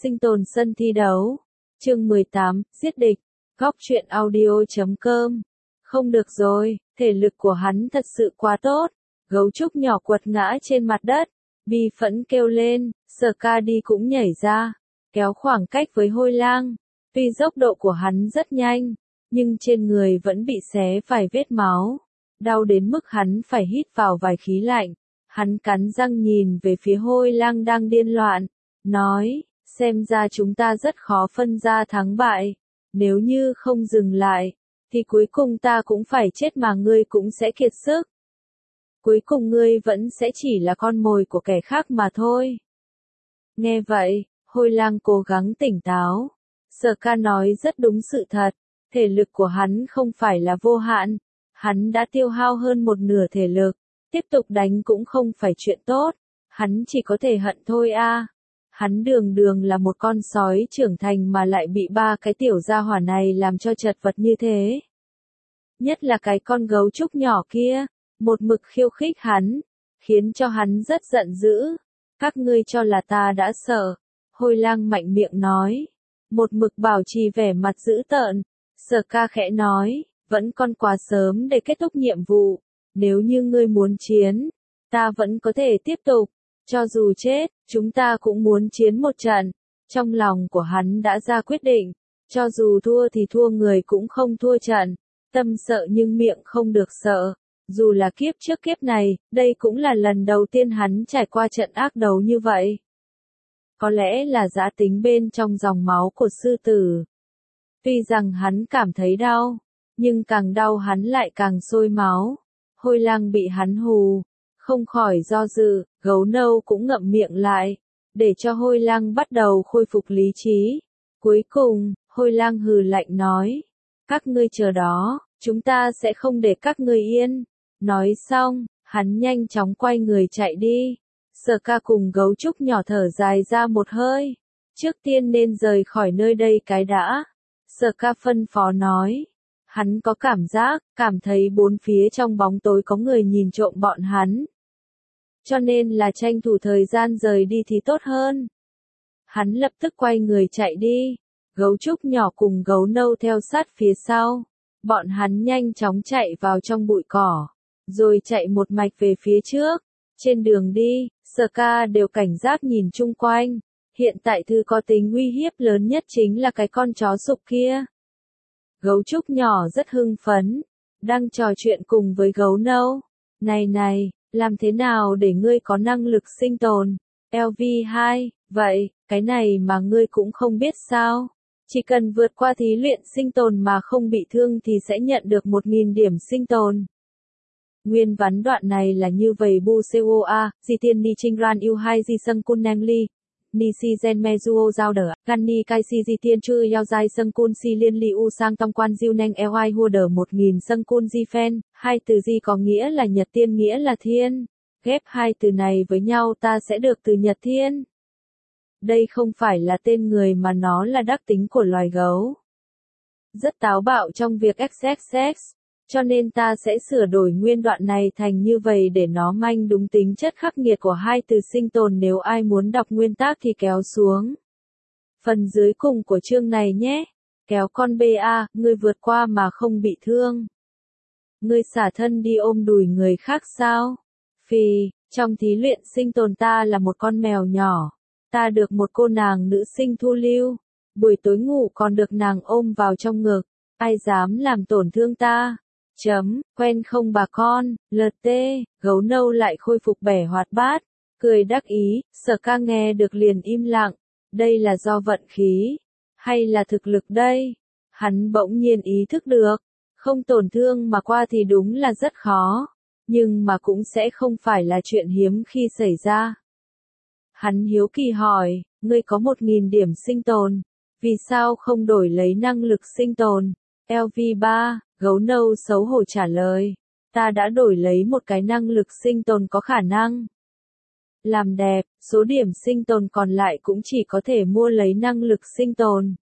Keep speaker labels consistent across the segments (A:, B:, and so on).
A: Sinh tồn sân thi đấu. Chương 18, giết địch. Góc truyện audio.com. Không được rồi, thể lực của hắn thật sự quá tốt. Gấu trúc nhỏ quật ngã trên mặt đất, bi phẫn kêu lên, Sở Ca đi cũng nhảy ra, kéo khoảng cách với Hôi Lang. Tuy dốc độ của hắn rất nhanh, nhưng trên người vẫn bị xé vài vết máu, đau đến mức hắn phải hít vào vài khí lạnh. Hắn cắn răng nhìn về phía Hôi Lang đang điên loạn, nói, xem ra chúng ta rất khó phân ra thắng bại, nếu như không dừng lại, thì cuối cùng ta cũng phải chết mà ngươi cũng sẽ kiệt sức. Cuối cùng ngươi vẫn sẽ chỉ là con mồi của kẻ khác mà thôi. Nghe vậy, Hôi Lang cố gắng tỉnh táo. Sở Ca nói rất đúng sự thật, thể lực của hắn không phải là vô hạn, hắn đã tiêu hao hơn một nửa thể lực, tiếp tục đánh cũng không phải chuyện tốt, hắn chỉ có thể hận thôi a. Hắn đường đường là một con sói trưởng thành mà lại bị ba cái tiểu gia hỏa này làm cho chật vật như thế. Nhất là cái con gấu trúc nhỏ kia, một mực khiêu khích hắn, khiến cho hắn rất giận dữ. Các ngươi cho là ta đã sợ, Hôi Lang mạnh miệng nói, một mực bảo trì vẻ mặt dữ tợn. Sở Ca khẽ nói, vẫn còn quá sớm để kết thúc nhiệm vụ, nếu như ngươi muốn chiến, ta vẫn có thể tiếp tục, cho dù chết, chúng ta cũng muốn chiến một trận. Trong lòng của hắn đã ra quyết định, cho dù thua thì thua người cũng không thua trận, tâm sợ nhưng miệng không được sợ. Dù là kiếp trước kiếp này, đây cũng là lần đầu tiên hắn trải qua trận ác đấu như vậy. Có lẽ là dã tính bên trong dòng máu của sư tử. Tuy rằng hắn cảm thấy đau, nhưng càng đau hắn lại càng sôi máu. Hôi Lang bị hắn hù, không khỏi do dự, gấu nâu cũng ngậm miệng lại, để cho Hôi Lang bắt đầu khôi phục lý trí. Cuối cùng, Hôi Lang hừ lạnh nói, các ngươi chờ đó, chúng ta sẽ không để các ngươi yên. Nói xong, hắn nhanh chóng quay người chạy đi. Sở Ca cùng gấu trúc nhỏ thở dài ra một hơi. Trước tiên nên rời khỏi nơi đây cái đã. Sở Ca phân phó nói. Hắn có cảm thấy bốn phía trong bóng tối có người nhìn trộm bọn hắn. Cho nên là tranh thủ thời gian rời đi thì tốt hơn. Hắn lập tức quay người chạy đi. Gấu trúc nhỏ cùng gấu nâu theo sát phía sau. Bọn hắn nhanh chóng chạy vào trong bụi cỏ, rồi chạy một mạch về phía trước. Trên đường đi, Sở Ca đều cảnh giác nhìn chung quanh. Hiện tại thứ có tính uy hiếp lớn nhất chính là cái con chó sục kia. Gấu trúc nhỏ rất hưng phấn, đang trò chuyện cùng với gấu nâu. Này, làm thế nào để ngươi có năng lực sinh tồn? LV2, vậy, cái này mà ngươi cũng không biết sao? Chỉ cần vượt qua thí luyện sinh tồn mà không bị thương thì sẽ nhận được 1000 điểm sinh tồn. Nguyên vắn đoạn này là như vậy bu co a, di tiên ni trinh ran yêu hai di sân kun nang li, ni si gen mezuo giao đờ, gan ni kai si di tiên chư yao dai sân kun si liên li u sang tông quan diêu nang eo ai hua đờ 1000 sân kun di phen, hai từ di có nghĩa là nhật tiên nghĩa là thiên, ghép hai từ này với nhau ta sẽ được từ nhật thiên. Đây không phải là tên người mà nó là đặc tính của loài gấu. Rất táo bạo trong việc XXX. Cho nên ta sẽ sửa đổi nguyên đoạn này thành như vậy để nó manh đúng tính chất khắc nghiệt của hai từ sinh tồn. Nếu ai muốn đọc nguyên tác thì kéo xuống phần dưới cùng của chương này nhé. Kéo con BA, ngươi vượt qua mà không bị thương. Ngươi xả thân đi ôm đùi người khác sao? Phì, trong thí luyện sinh tồn ta là một con mèo nhỏ. Ta được một cô nàng nữ sinh thu lưu. Buổi tối ngủ còn được nàng ôm vào trong ngực. Ai dám làm tổn thương ta? Quen không bà con, LT, gấu nâu lại khôi phục vẻ hoạt bát, cười đắc ý. Sở Ca nghe được liền im lặng, đây là do vận khí, hay là thực lực đây? Hắn bỗng nhiên ý thức được, không tổn thương mà qua thì đúng là rất khó, nhưng mà cũng sẽ không phải là chuyện hiếm khi xảy ra. Hắn hiếu kỳ hỏi, ngươi có 1000 điểm sinh tồn, vì sao không đổi lấy năng lực sinh tồn? LV3, gấu nâu xấu hổ trả lời, ta đã đổi lấy một cái năng lực sinh tồn có khả năng làm đẹp, số điểm sinh tồn còn lại cũng chỉ có thể mua lấy năng lực sinh tồn.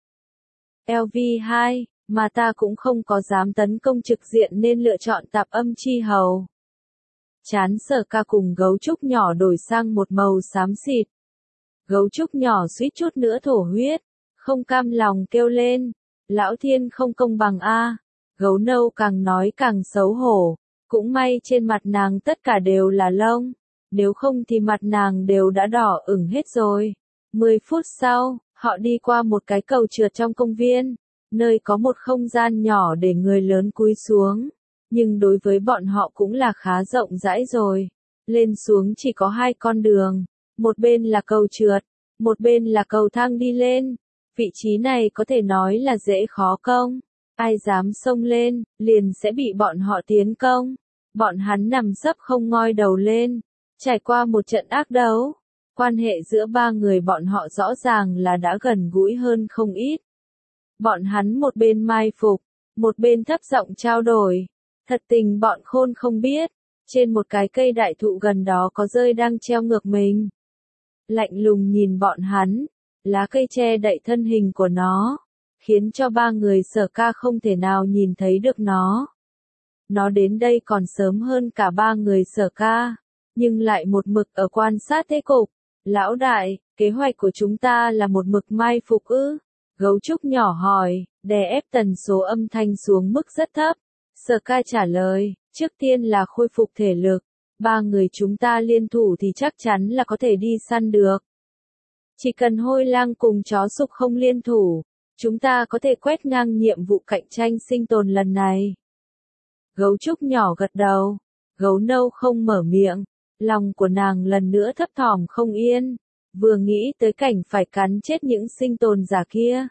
A: LV2, mà ta cũng không có dám tấn công trực diện nên lựa chọn tạp âm chi hầu. Chán Sở Ca cùng gấu trúc nhỏ đổi sang một màu xám xịt. Gấu trúc nhỏ suýt chút nữa thổ huyết, không cam lòng kêu lên, lão thiên không công bằng a. Gấu nâu càng nói càng xấu hổ, cũng may trên mặt nàng tất cả đều là lông, nếu không thì mặt nàng đều đã đỏ ửng hết rồi. 10 phút sau, họ đi qua một cái cầu trượt trong công viên, nơi có một không gian nhỏ để người lớn cúi xuống, nhưng đối với bọn họ cũng là khá rộng rãi rồi. Lên xuống chỉ có 2 con đường, một bên là cầu trượt, một bên là cầu thang đi lên. Vị trí này có thể nói là dễ khó công, ai dám xông lên, liền sẽ bị bọn họ tiến công. Bọn hắn nằm sấp không ngoi đầu lên, trải qua một trận ác đấu. Quan hệ giữa 3 người bọn họ rõ ràng là đã gần gũi hơn không ít. Bọn hắn một bên mai phục, một bên thấp giọng trao đổi. Thật tình bọn khôn không biết, trên một cái cây đại thụ gần đó có rơi đang treo ngược mình. Lạnh lùng nhìn bọn hắn, lá cây che đậy thân hình của nó, khiến cho 3 người Sở Ca không thể nào nhìn thấy được nó. Nó đến đây còn sớm hơn cả 3 người Sở Ca, nhưng lại một mực ở quan sát thế cục. Lão đại, kế hoạch của chúng ta là một mực mai phục ư? Gấu trúc nhỏ hỏi, đè ép tần số âm thanh xuống mức rất thấp. Sở Ca trả lời, trước tiên là khôi phục thể lực. 3 người chúng ta liên thủ thì chắc chắn là có thể đi săn được. Chỉ cần hôi lang cùng chó sục không liên thủ, chúng ta có thể quét ngang nhiệm vụ cạnh tranh sinh tồn lần này. Gấu trúc nhỏ gật đầu, gấu nâu không mở miệng, lòng của nàng lần nữa thấp thỏm không yên, vừa nghĩ tới cảnh phải cắn chết những sinh tồn giả kia.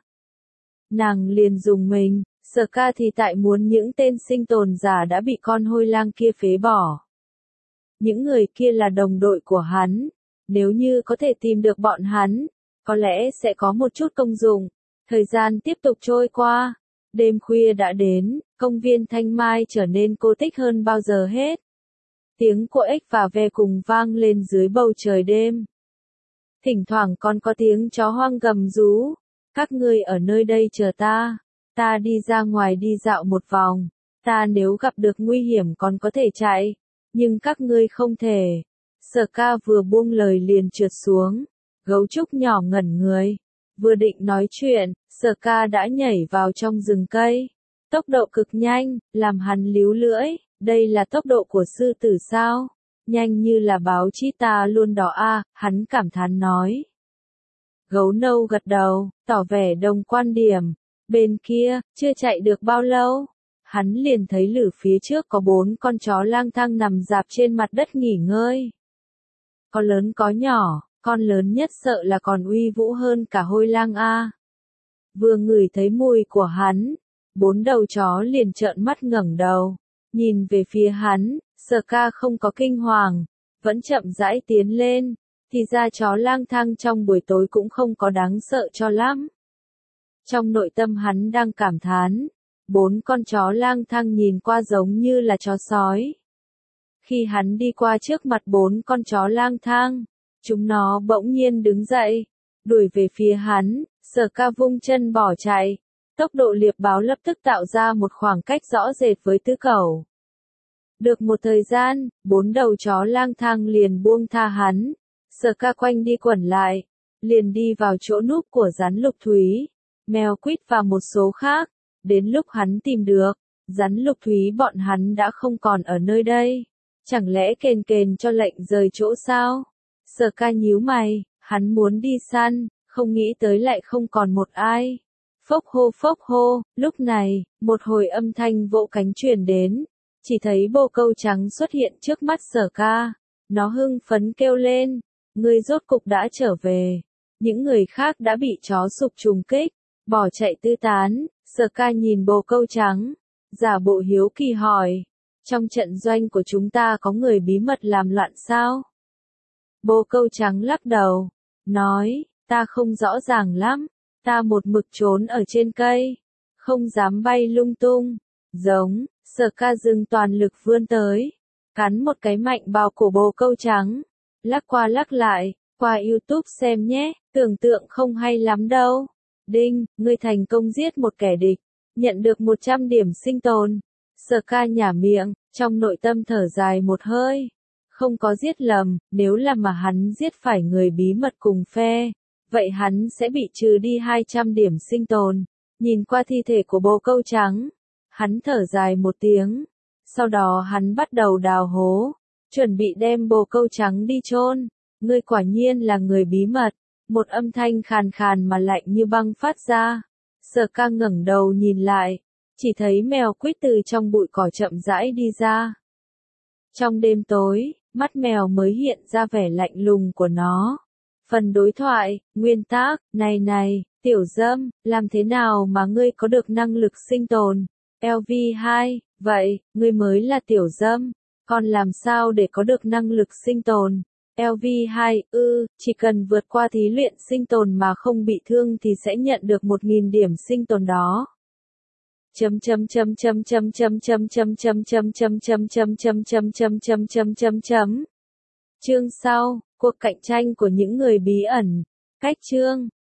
A: Nàng liền dùng mình, Sở Ca thì tại muốn những tên sinh tồn giả đã bị con hôi lang kia phế bỏ. Những người kia là đồng đội của hắn, nếu như có thể tìm được bọn hắn, có lẽ sẽ có một chút công dụng. Thời gian tiếp tục trôi qua, đêm khuya đã đến, công viên Thanh Mai trở nên cô tích hơn bao giờ hết. Tiếng của ếch và ve cùng vang lên dưới bầu trời đêm. Thỉnh thoảng còn có tiếng chó hoang gầm rú. Các ngươi ở nơi đây chờ ta đi ra ngoài đi dạo một vòng, ta nếu gặp được nguy hiểm còn có thể chạy, nhưng các ngươi không thể. Sở Ca vừa buông lời liền trượt xuống, gấu trúc nhỏ ngẩn người, vừa định nói chuyện, Sở Ca đã nhảy vào trong rừng cây. Tốc độ cực nhanh, làm hắn líu lưỡi, đây là tốc độ của sư tử sao? Nhanh như là báo cheetah luôn đó a, hắn cảm thán nói. Gấu nâu gật đầu, tỏ vẻ đồng quan điểm. Bên kia, chưa chạy được bao lâu, hắn liền thấy lử phía trước có 4 con chó lang thang nằm rạp trên mặt đất nghỉ ngơi. Có lớn có nhỏ, con lớn nhất sợ là còn uy vũ hơn cả hôi lang a. Vừa ngửi thấy mùi của hắn, 4 đầu chó liền trợn mắt ngẩng đầu, nhìn về phía hắn. Sở Ca không có kinh hoàng, vẫn chậm rãi tiến lên, thì ra chó lang thang trong buổi tối cũng không có đáng sợ cho lắm. Trong nội tâm hắn đang cảm thán, 4 con chó lang thang nhìn qua giống như là chó sói. Khi hắn đi qua trước mặt 4 con chó lang thang, chúng nó bỗng nhiên đứng dậy, đuổi về phía hắn. Sở Ca vung chân bỏ chạy, tốc độ liệp báo lập tức tạo ra một khoảng cách rõ rệt với tứ cẩu. Được một thời gian, 4 đầu chó lang thang liền buông tha hắn. Sở Ca quanh đi quẩn lại, liền đi vào chỗ núp của rắn lục thúy, mèo quýt và một số khác. Đến lúc hắn tìm được, rắn lục thúy bọn hắn đã không còn ở nơi đây. Chẳng lẽ kền kền cho lệnh rời chỗ sao? Sở Ca nhíu mày, hắn muốn đi săn, không nghĩ tới lại không còn một ai. Phốc hô, lúc này, một hồi âm thanh vỗ cánh truyền đến. Chỉ thấy bồ câu trắng xuất hiện trước mắt Sở Ca. Nó hưng phấn kêu lên, ngươi rốt cục đã trở về. Những người khác đã bị chó sục trùng kích, bỏ chạy tứ tán. Sở Ca nhìn bồ câu trắng, giả bộ hiếu kỳ hỏi, trong trận doanh của chúng ta có người bí mật làm loạn sao? Bồ câu trắng lắc đầu, nói, ta không rõ ràng lắm, ta một mực trốn ở trên cây, không dám bay lung tung. Giống, Sở Ca dừng toàn lực vươn tới, cắn một cái mạnh vào cổ bồ câu trắng, lắc qua lắc lại, qua YouTube xem nhé, tưởng tượng không hay lắm đâu. Đinh, ngươi thành công giết một kẻ địch, nhận được 100 điểm sinh tồn. Sở Ca nhả miệng, trong nội tâm thở dài một hơi. Không có giết lầm, nếu là mà hắn giết phải người bí mật cùng phe, vậy hắn sẽ bị trừ đi 200 điểm sinh tồn. Nhìn qua thi thể của bồ câu trắng, hắn thở dài một tiếng, sau đó hắn bắt đầu đào hố, chuẩn bị đem bồ câu trắng đi chôn. Ngươi quả nhiên là người bí mật, một âm thanh khàn khàn mà lạnh như băng phát ra. Sở Ca ngẩng đầu nhìn lại, chỉ thấy mèo quýt từ trong bụi cỏ chậm rãi đi ra. Trong đêm tối, mắt mèo mới hiện ra vẻ lạnh lùng của nó. Phần đối thoại, nguyên tác, này, tiểu dâm, làm thế nào mà ngươi có được năng lực sinh tồn? LV2, vậy, ngươi mới là tiểu dâm, còn làm sao để có được năng lực sinh tồn? LV2, chỉ cần vượt qua thí luyện sinh tồn mà không bị thương thì sẽ nhận được 1000 điểm sinh tồn đó. Chương sau, cuộc cạnh tranh của những người bí ẩn. Cách chương